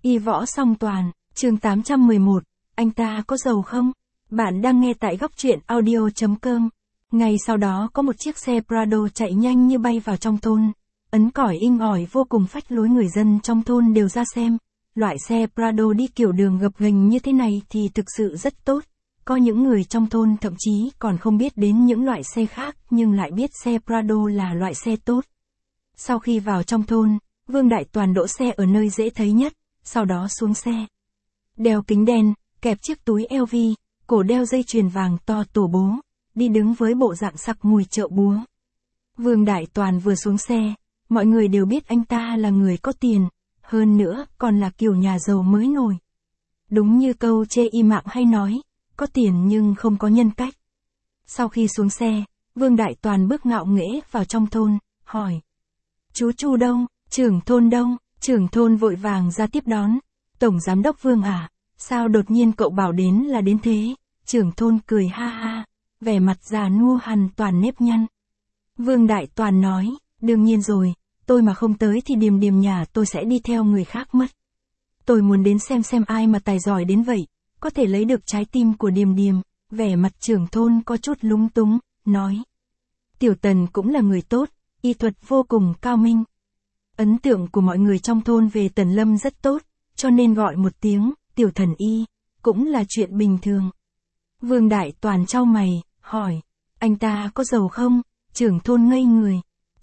Y Võ Song Toàn, chương 811, anh ta có giàu không? Bạn đang nghe tại góc truyện audio.com. Ngay sau đó có một chiếc xe Prado chạy nhanh như bay vào trong thôn. Ấn còi inh ỏi vô cùng phách lối, người dân trong thôn đều ra xem. Loại xe Prado đi kiểu đường gập ghềnh như thế này thì thực sự rất tốt. Có những người trong thôn thậm chí còn không biết đến những loại xe khác nhưng lại biết xe Prado là loại xe tốt. Sau khi vào trong thôn, Vương Đại Toàn đỗ xe ở nơi dễ thấy nhất, sau đó xuống xe. Đeo kính đen, kẹp chiếc túi LV, cổ đeo dây chuyền vàng to tổ bố, đi đứng với bộ dạng sặc mùi chợ búa. Vương Đại Toàn vừa xuống xe, mọi người đều biết anh ta là người có tiền, hơn nữa còn là kiểu nhà giàu mới nổi. Đúng như câu chê y mạng hay nói, có tiền nhưng không có nhân cách. Sau khi xuống xe, Vương Đại Toàn bước ngạo nghễ vào trong thôn, hỏi. Chú Chu đâu, trưởng thôn đâu? Trưởng thôn vội vàng ra tiếp đón. Tổng giám đốc Vương à, sao đột nhiên cậu bảo đến là đến thế? Trưởng thôn cười ha ha, vẻ mặt già nua hằn toàn nếp nhăn. Vương Đại Toàn nói, đương nhiên rồi, tôi mà không tới thì Điềm Điềm nhà tôi sẽ đi theo người khác mất. Tôi muốn đến xem ai mà tài giỏi đến vậy, có thể lấy được trái tim của Điềm Điềm. Vẻ mặt trưởng thôn có chút lúng túng, nói. Tiểu Tần cũng là người tốt, y thuật vô cùng cao minh. Ấn tượng của mọi người trong thôn về Tần Lâm rất tốt, cho nên gọi một tiếng, Tiểu Thần Y, cũng là chuyện bình thường. Vương Đại Toàn chau mày, hỏi, anh ta có giàu không? Trưởng thôn ngây người,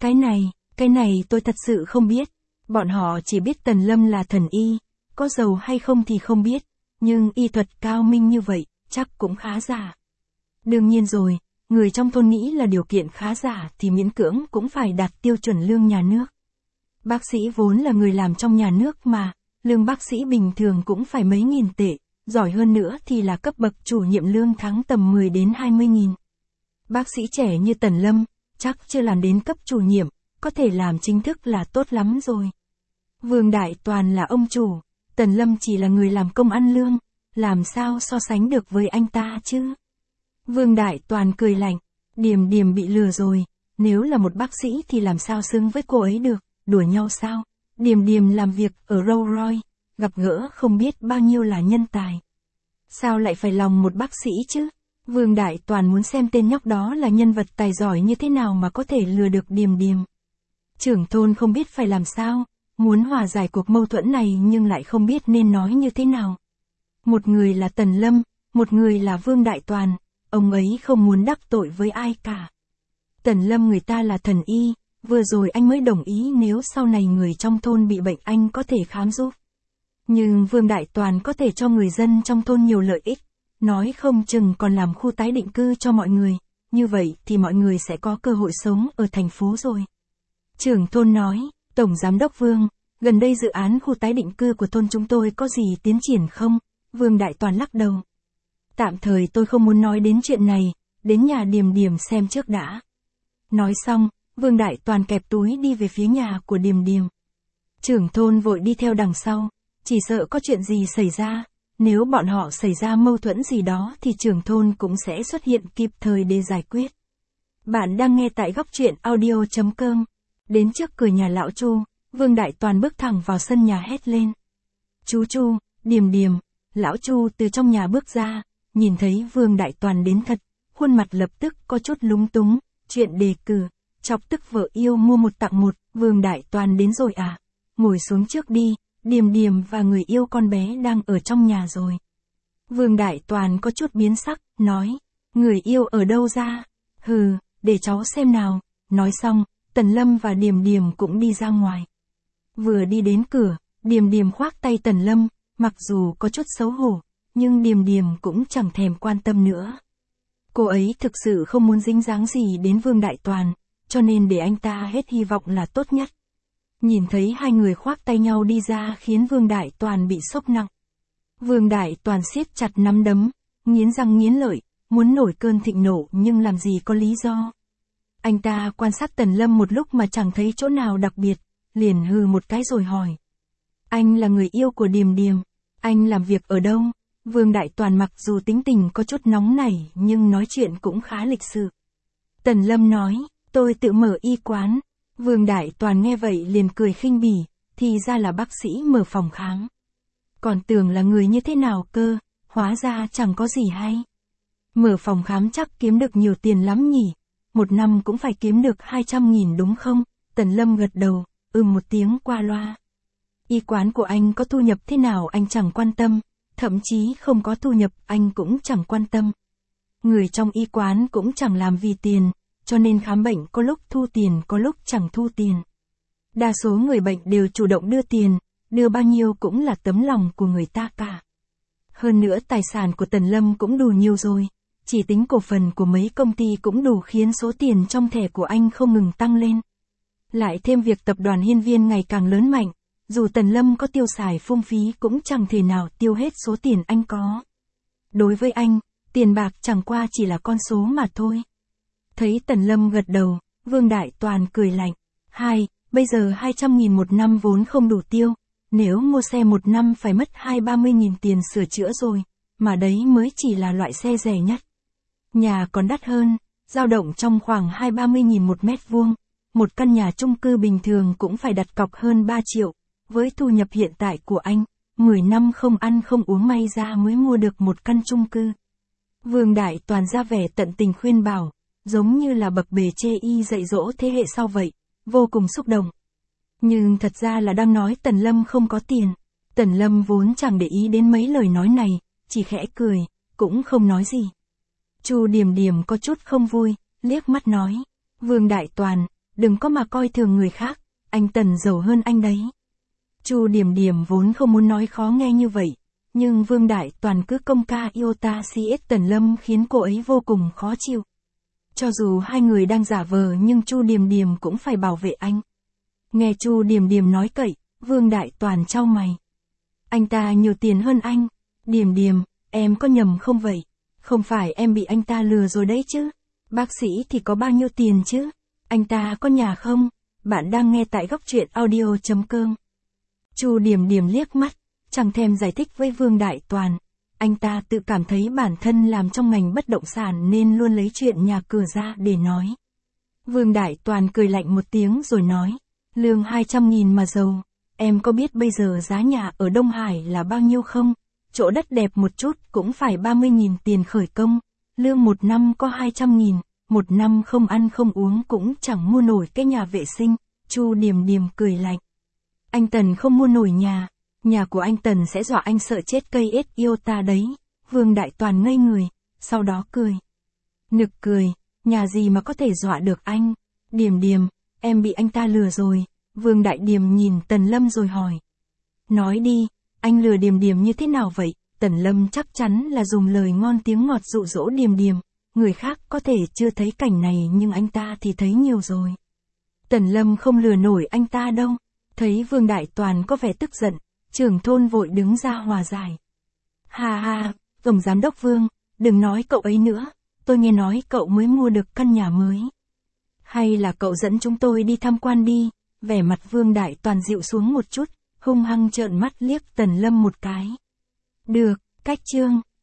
cái này tôi thật sự không biết, bọn họ chỉ biết Tần Lâm là thần y, có giàu hay không thì không biết, nhưng y thuật cao minh như vậy, chắc cũng khá giả. Đương nhiên rồi, người trong thôn nghĩ là điều kiện khá giả thì miễn cưỡng cũng phải đạt tiêu chuẩn lương nhà nước. Bác sĩ vốn là người làm trong nhà nước mà, lương bác sĩ bình thường cũng phải mấy nghìn tệ, giỏi hơn nữa thì là cấp bậc chủ nhiệm lương tháng tầm 10 đến 20 nghìn. Bác sĩ trẻ như Tần Lâm, chắc chưa làm đến cấp chủ nhiệm, có thể làm chính thức là tốt lắm rồi. Vương Đại Toàn là ông chủ, Tần Lâm chỉ là người làm công ăn lương, làm sao so sánh được với anh ta chứ? Vương Đại Toàn cười lạnh, Điềm Điềm bị lừa rồi, nếu là một bác sĩ thì làm sao xứng với cô ấy được, đùa nhau sao? Điềm Điềm làm việc ở Rolls Royce, gặp gỡ không biết bao nhiêu là nhân tài. Sao lại phải lòng một bác sĩ chứ? Vương Đại Toàn muốn xem tên nhóc đó là nhân vật tài giỏi như thế nào mà có thể lừa được Điềm Điềm. Trưởng thôn không biết phải làm sao, muốn hòa giải cuộc mâu thuẫn này nhưng lại không biết nên nói như thế nào. Một người là Tần Lâm, một người là Vương Đại Toàn, ông ấy không muốn đắc tội với ai cả. Tần Lâm người ta là thần y, vừa rồi anh mới đồng ý nếu sau này người trong thôn bị bệnh anh có thể khám giúp. Nhưng Vương Đại Toàn có thể cho người dân trong thôn nhiều lợi ích, nói không chừng còn làm khu tái định cư cho mọi người, như vậy thì mọi người sẽ có cơ hội sống ở thành phố rồi. Trưởng thôn nói, Tổng Giám đốc Vương, gần đây dự án khu tái định cư của thôn chúng tôi có gì tiến triển không? Vương Đại Toàn lắc đầu. Tạm thời tôi không muốn nói đến chuyện này, đến nhà Điềm Điềm xem trước đã. Nói xong, Vương Đại Toàn kẹp túi đi về phía nhà của Điềm Điềm. Trưởng thôn vội đi theo đằng sau, chỉ sợ có chuyện gì xảy ra, nếu bọn họ xảy ra mâu thuẫn gì đó thì trưởng thôn cũng sẽ xuất hiện kịp thời để giải quyết. Bạn đang nghe tại góc truyện audio.com. Đến trước cửa nhà lão Chu, Vương Đại Toàn bước thẳng vào sân nhà hét lên. Chú Chu, Điềm Điềm. Lão Chu từ trong nhà bước ra, nhìn thấy Vương Đại Toàn đến thật, khuôn mặt lập tức có chút lúng túng, chuyện đề cử, chọc tức vợ yêu mua một tặng một, Vương Đại Toàn đến rồi à? Ngồi xuống trước đi, Điềm Điềm và người yêu con bé đang ở trong nhà rồi. Vương Đại Toàn có chút biến sắc, nói, người yêu ở đâu ra? Hừ, để cháu xem nào. Nói xong, Tần Lâm và Điềm Điềm cũng đi ra ngoài. Vừa đi đến cửa, Điềm Điềm khoác tay Tần Lâm, mặc dù có chút xấu hổ, nhưng Điềm Điềm cũng chẳng thèm quan tâm nữa. Cô ấy thực sự không muốn dính dáng gì đến Vương Đại Toàn, cho nên để anh ta hết hy vọng là tốt nhất. Nhìn thấy hai người khoác tay nhau đi ra khiến Vương Đại Toàn bị sốc nặng. Vương Đại Toàn siết chặt nắm đấm, nghiến răng nghiến lợi, muốn nổi cơn thịnh nộ nhưng làm gì có lý do. Anh ta quan sát Tần Lâm một lúc mà chẳng thấy chỗ nào đặc biệt, liền hừ một cái rồi hỏi. Anh là người yêu của Điềm Điềm, anh làm việc ở đâu? Vương Đại Toàn mặc dù tính tình có chút nóng nảy nhưng nói chuyện cũng khá lịch sự. Tần Lâm nói, tôi tự mở y quán. Vương Đại Toàn nghe vậy liền cười khinh bỉ, thì ra là bác sĩ mở phòng khám. Còn tưởng là người như thế nào cơ, hóa ra chẳng có gì hay. Mở phòng khám chắc kiếm được nhiều tiền lắm nhỉ, một năm cũng phải kiếm được 200.000 đúng không? Tần Lâm gật đầu, một tiếng qua loa. Y quán của anh có thu nhập thế nào anh chẳng quan tâm, thậm chí không có thu nhập anh cũng chẳng quan tâm. Người trong y quán cũng chẳng làm vì tiền, cho nên khám bệnh có lúc thu tiền có lúc chẳng thu tiền. Đa số người bệnh đều chủ động đưa tiền, đưa bao nhiêu cũng là tấm lòng của người ta cả. Hơn nữa tài sản của Tần Lâm cũng đủ nhiều rồi, chỉ tính cổ phần của mấy công ty cũng đủ khiến số tiền trong thẻ của anh không ngừng tăng lên. Lại thêm việc tập đoàn Hiên Viên ngày càng lớn mạnh, dù Tần Lâm có tiêu xài phung phí cũng chẳng thể nào tiêu hết số tiền anh có. Đối với anh, tiền bạc chẳng qua chỉ là con số mà thôi. Thấy Tần Lâm gật đầu, Vương Đại Toàn cười lạnh. Bây giờ 200.000 một năm vốn không đủ tiêu, nếu mua xe một năm phải mất 20-30.000 tiền sửa chữa rồi, mà đấy mới chỉ là loại xe rẻ nhất. Nhà còn đắt hơn, dao động trong khoảng 20-30.000 một mét vuông. Một căn nhà chung cư bình thường cũng phải đặt cọc hơn 3 triệu, với thu nhập hiện tại của anh, 10 năm không ăn không uống may ra mới mua được một căn chung cư. Vương Đại Toàn ra vẻ tận tình khuyên bảo, giống như là bậc bề chê y dạy dỗ thế hệ sau vậy, vô cùng xúc động. Nhưng thật ra là đang nói Tần Lâm không có tiền. Tần Lâm vốn chẳng để ý đến mấy lời nói này, chỉ khẽ cười, cũng không nói gì. Chu Điềm Điềm có chút không vui, liếc mắt nói, Vương Đại Toàn, đừng có mà coi thường người khác, anh Tần giàu hơn anh đấy. Chu Điềm Điềm vốn không muốn nói khó nghe như vậy, nhưng Vương Đại Toàn cứ công ca iota cs Tần Lâm khiến cô ấy vô cùng khó chịu. Cho dù hai người đang giả vờ nhưng Chu Điềm Điềm cũng phải bảo vệ anh. Nghe Chu Điềm Điềm nói cậy, Vương Đại Toàn chau mày. Anh ta nhiều tiền hơn anh. Điềm Điềm, em có nhầm không vậy? Không phải em bị anh ta lừa rồi đấy chứ? Bác sĩ thì có bao nhiêu tiền chứ? Anh ta có nhà không? Bạn đang nghe tại Góc Truyện Audio.com. Chu Điềm Điềm liếc mắt, chẳng thèm giải thích với Vương Đại Toàn. Anh ta tự cảm thấy bản thân làm trong ngành bất động sản nên luôn lấy chuyện nhà cửa ra để nói. Vương Đại Toàn cười lạnh một tiếng rồi nói, lương 200.000 mà giàu, em có biết bây giờ giá nhà ở Đông Hải là bao nhiêu không? Chỗ đất đẹp một chút cũng phải 30.000 tiền khởi công, lương một năm có 200.000, một năm không ăn không uống cũng chẳng mua nổi cái nhà vệ sinh. Chu Điềm Điềm cười lạnh. Anh Tần không mua nổi nhà của anh Tần sẽ dọa anh sợ chết cây ết iota đấy. Vương Đại Toàn ngây người, sau đó cười. Nực cười, nhà gì mà có thể dọa được anh? Điềm Điềm, em bị anh ta lừa rồi. Vương Đại Điềm nhìn Tần Lâm rồi hỏi. Nói đi, anh lừa Điềm Điềm như thế nào vậy? Tần Lâm chắc chắn là dùng lời ngon tiếng ngọt dụ dỗ Điềm Điềm. Người khác có thể chưa thấy cảnh này nhưng anh ta thì thấy nhiều rồi. Tần Lâm không lừa nổi anh ta đâu. Thấy Vương Đại Toàn có vẻ tức giận, trưởng thôn vội đứng ra hòa giải. Tổng giám đốc Vương, đừng nói cậu ấy nữa, tôi nghe nói cậu mới mua được căn nhà mới. Hay là cậu dẫn chúng tôi đi tham quan đi? Vẻ mặt Vương Đại Toàn dịu xuống một chút, hung hăng trợn mắt liếc Tần Lâm một cái. Được, cách chương.